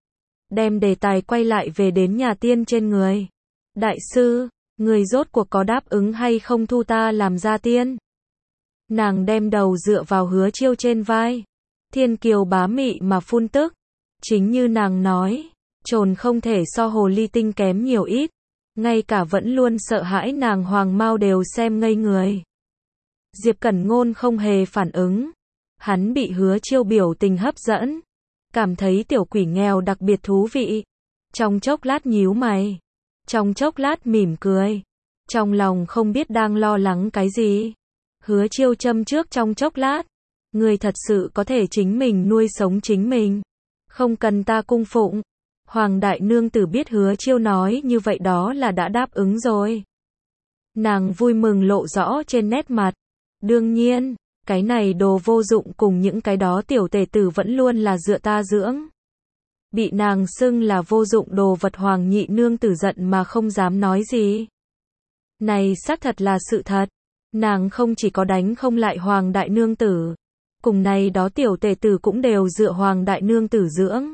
Đem đề tài quay lại về đến nhà tiên trên người. Đại sư, người rốt cuộc có đáp ứng hay không thu ta làm gia tiên? Nàng đem đầu dựa vào Hứa Chiêu trên vai. Thiên kiều bá mị mà phun tức. Chính như nàng nói, trồn không thể so hồ ly tinh kém nhiều ít. Ngay cả vẫn luôn sợ hãi nàng Hoàng Mao đều xem ngây người. Diệp Cẩn Ngôn không hề phản ứng. Hắn bị Hứa Chiêu biểu tình hấp dẫn. Cảm thấy tiểu quỷ nghèo đặc biệt thú vị. Trong chốc lát nhíu mày. Trong chốc lát mỉm cười. Trong lòng không biết đang lo lắng cái gì. Hứa Chiêu châm trước trong chốc lát. Người thật sự có thể chính mình nuôi sống chính mình. Không cần ta cung phụng. Hoàng đại nương tử biết Hứa Chiêu nói như vậy đó là đã đáp ứng rồi. Nàng vui mừng lộ rõ trên nét mặt. Đương nhiên, cái này đồ vô dụng cùng những cái đó tiểu tể tử vẫn luôn là dựa ta dưỡng. Bị nàng xưng là vô dụng đồ vật Hoàng nhị nương tử giận mà không dám nói gì. Này xác thật là sự thật. Nàng không chỉ có đánh không lại Hoàng đại nương tử. Cùng này đó tiểu tể tử cũng đều dựa Hoàng đại nương tử dưỡng.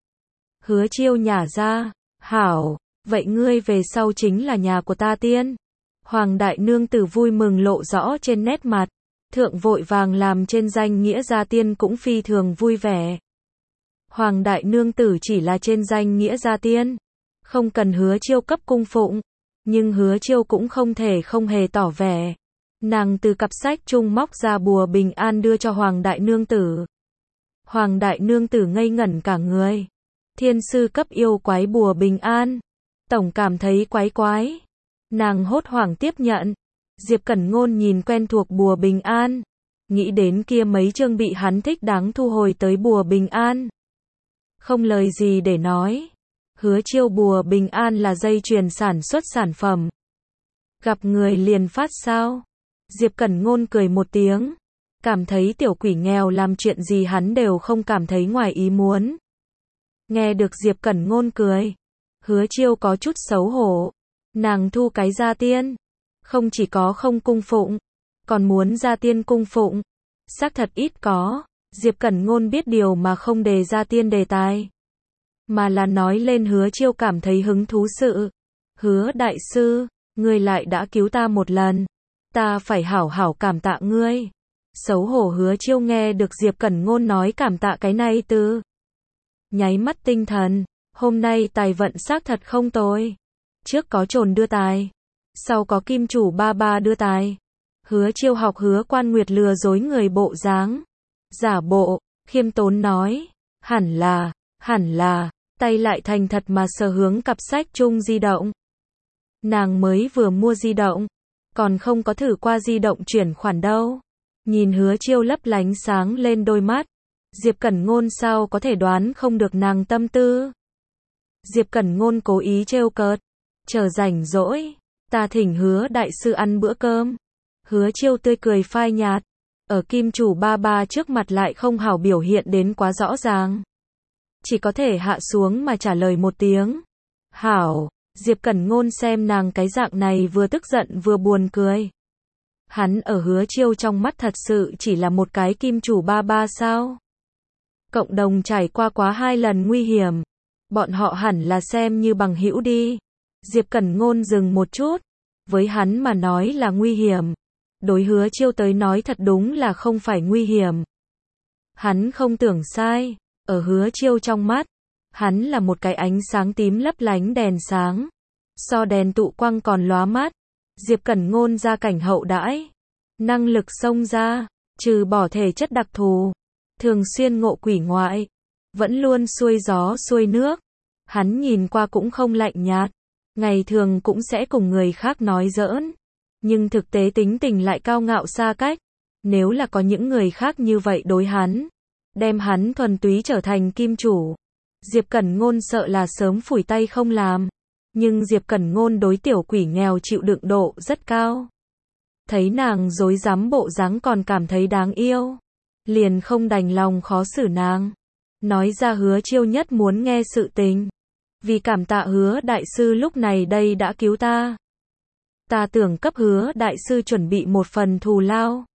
Hứa Chiêu nhả ra. Hảo, vậy ngươi về sau chính là nhà của ta tiên. Hoàng đại nương tử vui mừng lộ rõ trên nét mặt. Thượng vội vàng làm trên danh nghĩa gia tiên cũng phi thường vui vẻ. Hoàng đại nương tử chỉ là trên danh nghĩa gia tiên. Không cần Hứa Chiêu cấp cung phụng. Nhưng Hứa Chiêu cũng không thể không hề tỏ vẻ. Nàng từ cặp sách chung móc ra bùa bình an đưa cho Hoàng đại nương tử. Hoàng đại nương tử ngây ngẩn cả người. Thiên sư cấp yêu quái bùa bình an. Tổng cảm thấy quái quái. Nàng hốt hoảng tiếp nhận. Diệp Cẩn Ngôn nhìn quen thuộc bùa bình an. Nghĩ đến kia mấy chương bị hắn thích đáng thu hồi tới bùa bình an. Không lời gì để nói. Hứa Chiêu bùa bình an là dây chuyền sản xuất sản phẩm. Gặp người liền phát sao? Diệp Cẩn Ngôn cười một tiếng, cảm thấy tiểu quỷ nghèo làm chuyện gì hắn đều không cảm thấy ngoài ý muốn. Nghe được Diệp Cẩn Ngôn cười, Hứa Chiêu có chút xấu hổ. Nàng thu cái gia tiên, không chỉ có không cung phụng, còn muốn gia tiên cung phụng. Xác thật ít có. Diệp Cẩn Ngôn biết điều mà không đề gia tiên đề tài, mà là nói lên Hứa Chiêu cảm thấy hứng thú sự. Hứa đại sư, ngươi lại đã cứu ta một lần, ta phải hảo hảo cảm tạ ngươi. Xấu hổ Hứa Chiêu nghe được Diệp Cẩn Ngôn nói cảm tạ cái này từ. Nháy mắt tinh thần, hôm nay tài vận xác thật không tồi. Trước có trồn đưa tài, sau có kim chủ ba ba đưa tài. Hứa Chiêu học Hứa Quan Nguyệt lừa dối người bộ dáng. Giả bộ, khiêm tốn nói, hẳn là, tay lại thành thật mà sờ hướng cặp sách chung di động. Nàng mới vừa mua di động, còn không có thử qua di động chuyển khoản đâu. Nhìn Hứa Chiêu lấp lánh sáng lên đôi mắt, Diệp Cẩn Ngôn sao có thể đoán không được nàng tâm tư. Diệp Cẩn Ngôn cố ý trêu cợt, chờ rảnh rỗi, ta thỉnh Hứa đại sư ăn bữa cơm. Hứa Chiêu tươi cười phai nhạt, ở kim chủ ba ba trước mặt lại không hảo biểu hiện đến quá rõ ràng. Chỉ có thể hạ xuống mà trả lời một tiếng. Hảo. Diệp Cẩn Ngôn xem nàng cái dạng này vừa tức giận vừa buồn cười. Hắn ở Hứa Chiêu trong mắt thật sự chỉ là một cái kim chủ ba ba sao? Cộng đồng trải qua quá 2 lần nguy hiểm, bọn họ hẳn là xem như bằng hữu đi. Diệp Cẩn Ngôn dừng một chút, với hắn mà nói là nguy hiểm, đối Hứa Chiêu tới nói thật đúng là không phải nguy hiểm. Hắn không tưởng sai, ở Hứa Chiêu trong mắt, hắn là một cái ánh sáng tím lấp lánh đèn sáng, so đèn tụ quang còn lóa mắt. Diệp Cẩn Ngôn gia cảnh hậu đãi, năng lực xông ra, trừ bỏ thể chất đặc thù, thường xuyên ngộ quỷ ngoại, vẫn luôn xuôi gió xuôi nước. Hắn nhìn qua cũng không lạnh nhạt, ngày thường cũng sẽ cùng người khác nói giỡn, nhưng thực tế tính tình lại cao ngạo xa cách. Nếu là có những người khác như vậy đối hắn, đem hắn thuần túy trở thành kim chủ, Diệp Cẩn Ngôn sợ là sớm phủi tay không làm. Nhưng Diệp Cẩn Ngôn đối tiểu quỷ nghèo chịu đựng độ rất cao. Thấy nàng dối rắm bộ dáng còn cảm thấy đáng yêu, liền không đành lòng khó xử nàng. Nói ra Hứa Chiêu nhất muốn nghe sự tình. Vì cảm tạ Hứa đại sư lúc này đây đã cứu ta. Ta tưởng cấp Hứa đại sư chuẩn bị một phần thù lao.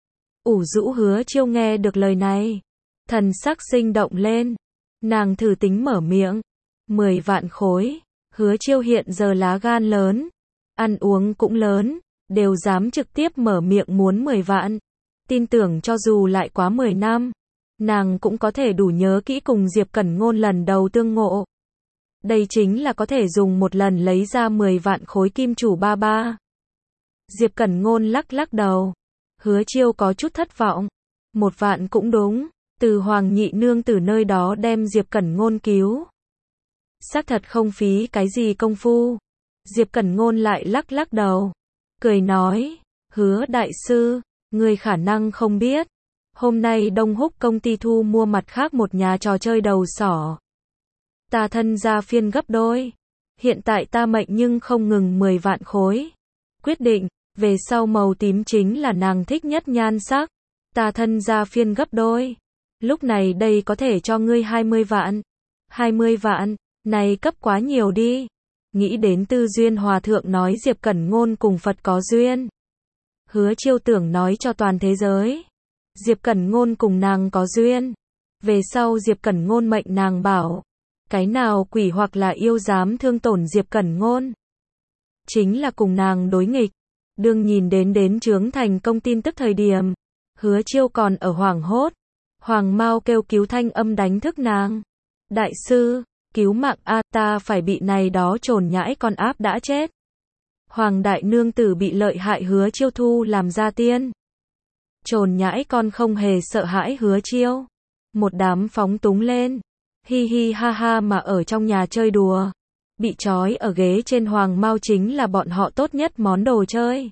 Ủ rũ Hứa Chiêu nghe được lời này, thần sắc sinh động lên. Nàng thử tính mở miệng. 10 vạn khối. Hứa Chiêu hiện giờ lá gan lớn, ăn uống cũng lớn, đều dám trực tiếp mở miệng muốn 10 vạn. Tin tưởng cho dù lại quá 10 năm, nàng cũng có thể đủ nhớ kỹ cùng Diệp Cẩn Ngôn lần đầu tương ngộ. Đây chính là có thể dùng một lần lấy ra 10 vạn khối kim chủ ba ba. Diệp Cẩn Ngôn lắc lắc đầu. Hứa Chiêu có chút thất vọng. 1 vạn cũng đúng, từ Hoàng nhị nương từ nơi đó đem Diệp Cẩn Ngôn cứu. Xác thật không phí cái gì công phu. Diệp Cẩn Ngôn lại lắc lắc đầu, cười nói, Hứa đại sư, người khả năng không biết, hôm nay Đông Húc công ty thu mua mặt khác một nhà trò chơi đầu sỏ. Ta thân gia phiên gấp đôi, hiện tại ta mệnh nhưng không ngừng 10 vạn khối. Quyết định, về sau màu tím chính là nàng thích nhất nhan sắc, ta thân gia phiên gấp đôi. Lúc này đây có thể cho ngươi 20 vạn. 20 vạn. Này cấp quá nhiều đi. Nghĩ đến Tư Duyên Hòa Thượng nói Diệp Cẩn Ngôn cùng Phật có duyên. Hứa Chiêu tưởng nói cho toàn thế giới. Diệp Cẩn Ngôn cùng nàng có duyên. Về sau Diệp Cẩn Ngôn mệnh nàng bảo. Cái nào quỷ hoặc là yêu dám thương tổn Diệp Cẩn Ngôn. Chính là cùng nàng đối nghịch. Đương nhìn đến Trướng Thành Công tin tức thời điểm. Hứa Chiêu còn ở hoảng hốt. Hoàng Mao kêu cứu thanh âm đánh thức nàng. Đại sư, cứu mạng a, ta phải bị này đó trồn nhãi con áp đã chết. Hoàng đại nương tử bị lợi hại Hứa Chiêu thu làm gia tiên. Trồn nhãi con không hề sợ hãi Hứa Chiêu. Một đám phóng túng lên. Hi hi ha ha mà ở trong nhà chơi đùa. Bị trói ở ghế trên Hoàng Mao chính là bọn họ tốt nhất món đồ chơi.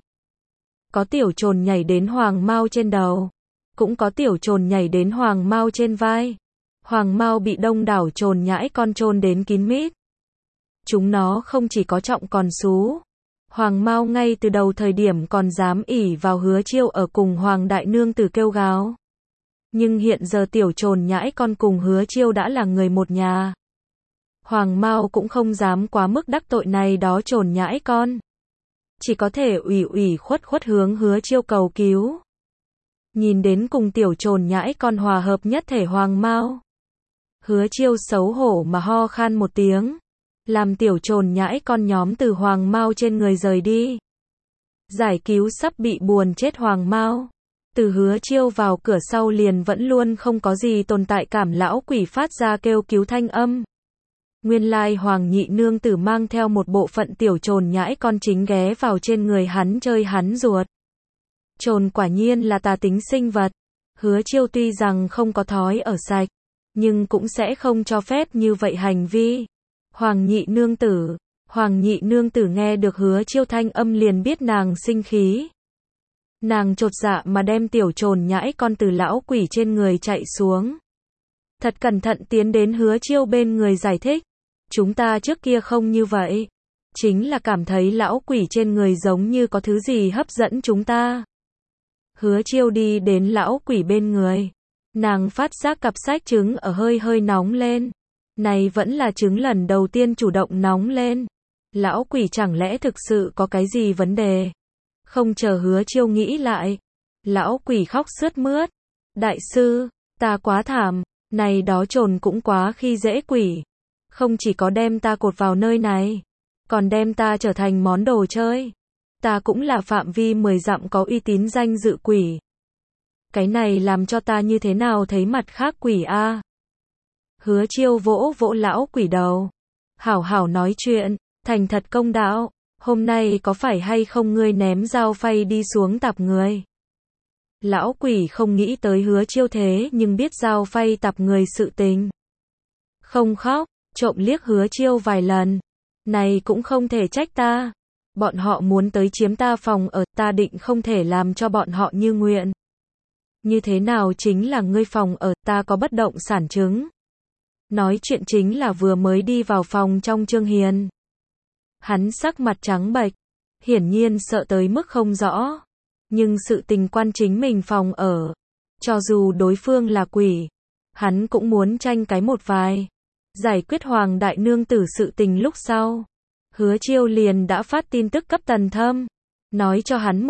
Có tiểu trồn nhảy đến Hoàng Mao trên đầu. Cũng có tiểu trồn nhảy đến Hoàng Mao trên vai. Hoàng Mao bị đông đảo trồn nhãi con chôn đến kín mít. Chúng nó không chỉ có trọng còn xú. Hoàng Mao ngay từ đầu thời điểm còn dám ỷ vào Hứa Chiêu ở cùng Hoàng đại nương tử kêu gào. Nhưng hiện giờ tiểu trồn nhãi con cùng Hứa Chiêu đã là người một nhà. Hoàng Mao cũng không dám quá mức đắc tội này đó trồn nhãi con. Chỉ có thể ủy ủy khuất hướng Hứa Chiêu cầu cứu. Nhìn đến cùng tiểu trồn nhãi con hòa hợp nhất thể Hoàng Mao. Hứa Chiêu xấu hổ mà ho khan một tiếng. Làm tiểu trồn nhãi con nhóm từ Hoàng Mao trên người rời đi. Giải cứu sắp bị buồn chết Hoàng Mao. Từ Hứa Chiêu vào cửa sau liền vẫn luôn không có gì tồn tại cảm lão quỷ phát ra kêu cứu thanh âm. Nguyên lai Hoàng nhị nương tử mang theo một bộ phận tiểu trồn nhãi con chính ghé vào trên người hắn chơi hắn ruột. Trồn quả nhiên là tà tính sinh vật. Hứa Chiêu tuy rằng không có thói ở sạch, nhưng cũng sẽ không cho phép như vậy hành vi. Hoàng nhị nương tử nghe được Hứa Chiêu thanh âm liền biết nàng sinh khí. Nàng chột dạ mà đem tiểu trồn nhãi con từ lão quỷ trên người chạy xuống. Thật cẩn thận tiến đến Hứa Chiêu bên người giải thích. Chúng ta trước kia không như vậy. Chính là cảm thấy lão quỷ trên người giống như có thứ gì hấp dẫn chúng ta. Hứa Chiêu đi đến lão quỷ bên người. Nàng phát giác cặp sách trứng ở hơi nóng lên. Này vẫn là trứng lần đầu tiên chủ động nóng lên. Lão quỷ chẳng lẽ thực sự có cái gì vấn đề? Không chờ Hứa Chiêu nghĩ lại. Lão quỷ khóc sướt mướt. Đại sư, ta quá thảm. Này đó trồn cũng quá khi dễ quỷ. Không chỉ có đem ta cột vào nơi này, còn đem ta trở thành món đồ chơi. Ta cũng là phạm vi 10 dặm có uy tín danh dự quỷ. Cái này làm cho ta như thế nào thấy mặt khác quỷ a? Hứa Chiêu vỗ vỗ lão quỷ đầu. Hảo hảo nói chuyện, thành thật công đạo. Hôm nay có phải hay không ngươi ném dao phay đi xuống tạp người? Lão quỷ không nghĩ tới Hứa Chiêu thế nhưng biết dao phay tạp người sự tình. Không khóc, trộm liếc Hứa Chiêu vài lần. Này cũng không thể trách ta. Bọn họ muốn tới chiếm ta phòng ở, ta định không thể làm cho bọn họ như nguyện. Như thế nào chính là ngươi phòng ở, ta có bất động sản chứng. Nói chuyện chính là vừa mới đi vào phòng trong Trương Hiền. Hắn sắc mặt trắng bệch, hiển nhiên sợ tới mức không rõ. Nhưng sự tình quan chính mình phòng ở, cho dù đối phương là quỷ, hắn cũng muốn tranh cái một vài. Giải quyết Hoàng đại nương tử sự tình lúc sau, Hứa Chiêu liền đã phát tin tức cấp Tần Thâm, nói cho hắn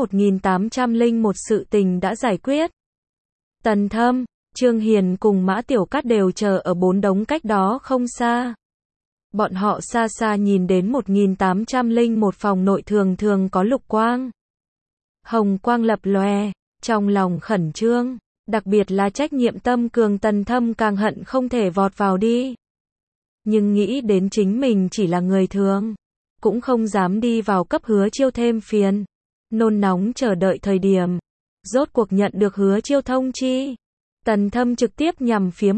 1801 sự tình đã giải quyết. Tần Thâm, Trương Hiền cùng Mã Tiểu Cát đều chờ ở 4 đống cách đó không xa. Bọn họ xa xa nhìn đến 1801 phòng nội thường có lục quang. Hồng quang lập lòe, trong lòng khẩn trương, đặc biệt là trách nhiệm tâm cường Tần Thâm càng hận không thể vọt vào đi. Nhưng nghĩ đến chính mình chỉ là người thường, cũng không dám đi vào cấp Hứa Chiêu thêm phiền. Nôn nóng chờ đợi thời điểm, rốt cuộc nhận được Hứa Chiêu thông chi. Tần Thâm trực tiếp nhằm phía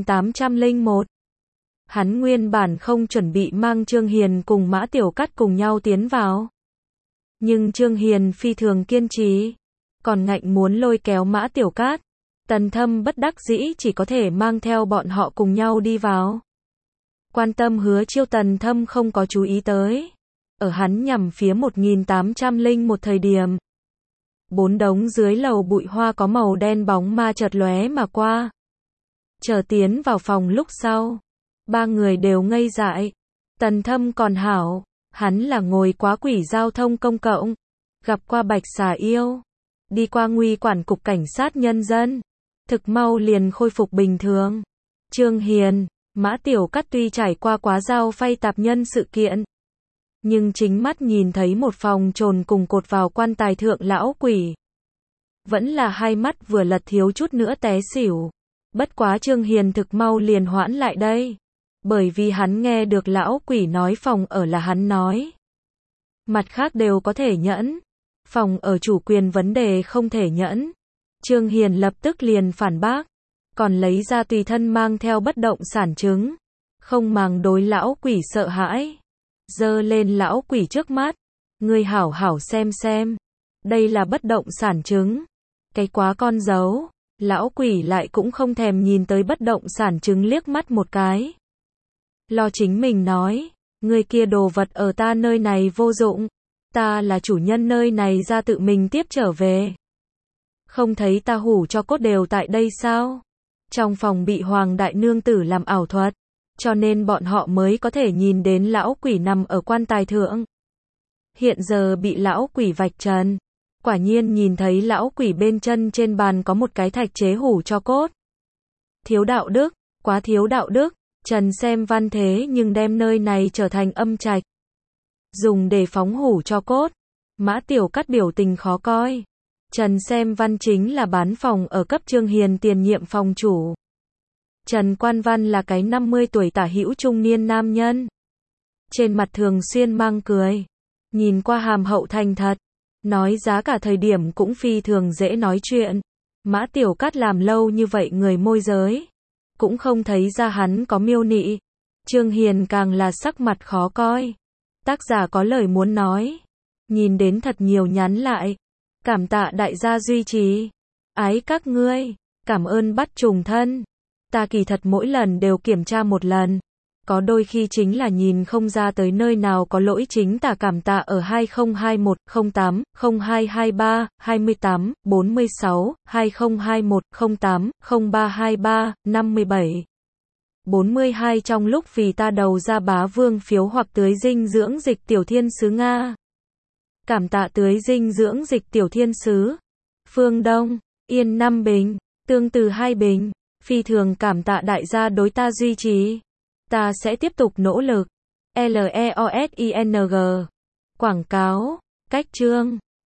1801. Hắn nguyên bản không chuẩn bị mang Trương Hiền cùng Mã Tiểu Cát cùng nhau tiến vào. Nhưng Trương Hiền phi thường kiên trì, còn ngạnh muốn lôi kéo Mã Tiểu Cát. Tần Thâm bất đắc dĩ chỉ có thể mang theo bọn họ cùng nhau đi vào. Quan tâm Hứa Chiêu Tần Thâm không có chú ý tới. Ở hắn nhằm phía 1801 thời điểm. 4 đống dưới lầu bụi hoa có màu đen bóng ma chợt lóe mà qua. Chờ tiến vào phòng lúc sau, 3 người đều ngây dại. Tần Thâm còn hảo, hắn là ngồi quá quỷ giao thông công cộng, gặp qua bạch xà yêu, đi qua nguy quản cục cảnh sát nhân dân, thực mau liền khôi phục bình thường. Trương Hiền, Mã Tiểu Cát tuy trải qua quá dao phay tạp nhân sự kiện, nhưng chính mắt nhìn thấy một phòng trồn cùng cột vào quan tài thượng lão quỷ, vẫn là hai mắt vừa lật thiếu chút nữa té xỉu. Bất quá Trương Hiền thực mau liền hoãn lại đây, bởi vì hắn nghe được lão quỷ nói phòng ở là hắn nói. Mặt khác đều có thể nhẫn, phòng ở chủ quyền vấn đề không thể nhẫn. Trương Hiền lập tức liền phản bác, còn lấy ra tùy thân mang theo bất động sản chứng, không màng đối lão quỷ sợ hãi. Giơ lên lão quỷ trước mắt, ngươi hảo hảo xem, đây là bất động sản chứng. Cái quá con dấu. Lão quỷ lại cũng không thèm nhìn tới bất động sản chứng liếc mắt một cái. Lo chính mình nói, Người kia đồ vật ở ta nơi này vô dụng. Ta là chủ nhân nơi này ra tự mình tiếp trở về. Không thấy ta hủ cho cốt đều tại đây sao? Trong phòng bị Hoàng đại nương tử làm ảo thuật, cho nên bọn họ mới có thể nhìn đến lão quỷ nằm ở quan tài thượng. Hiện giờ bị lão quỷ vạch trần. Quả nhiên nhìn thấy lão quỷ bên chân trên bàn có một cái thạch chế hủ cho cốt. Thiếu đạo đức, quá thiếu đạo đức. Trần Xem Văn thế nhưng đem nơi này trở thành âm trạch, dùng để phóng hủ cho cốt. Mã Tiểu Cắt biểu tình khó coi. Trần Xem Văn chính là bán phòng ở cấp Trương Hiền tiền nhiệm phòng chủ. Trần Quan Văn là cái 50 tuổi tả hữu trung niên nam nhân. Trên mặt thường xuyên mang cười. Nhìn qua hàm hậu thành thật. Nói giá cả thời điểm cũng phi thường dễ nói chuyện. Mã Tiểu Cắt làm lâu như vậy người môi giới, cũng không thấy ra hắn có miêu nị. Trương Hiền càng là sắc mặt khó coi. Tác giả có lời muốn nói. Nhìn đến thật nhiều nhắn lại. Cảm tạ đại gia duy trì. Ái các ngươi. Cảm ơn bắt trùng thân. Ta kỳ thật mỗi lần đều kiểm tra một lần. Có đôi khi chính là nhìn không ra tới nơi nào có lỗi chính tả cảm tạ ở 2021, 08, 0223, 28, 46, 2021, 08, 0323, 57. 42 trong lúc vì ta đầu ra bá vương phiếu hoặc tưới dinh dưỡng dịch tiểu thiên sứ Nga. Cảm tạ tưới dinh dưỡng dịch tiểu thiên sứ. Phương Đông, Yên 5 bình, Tương Từ 2 bình. Phi thường cảm tạ đại gia đối ta duy trì. Ta sẽ tiếp tục nỗ lực. LEOSING. Quảng cáo, cách chương.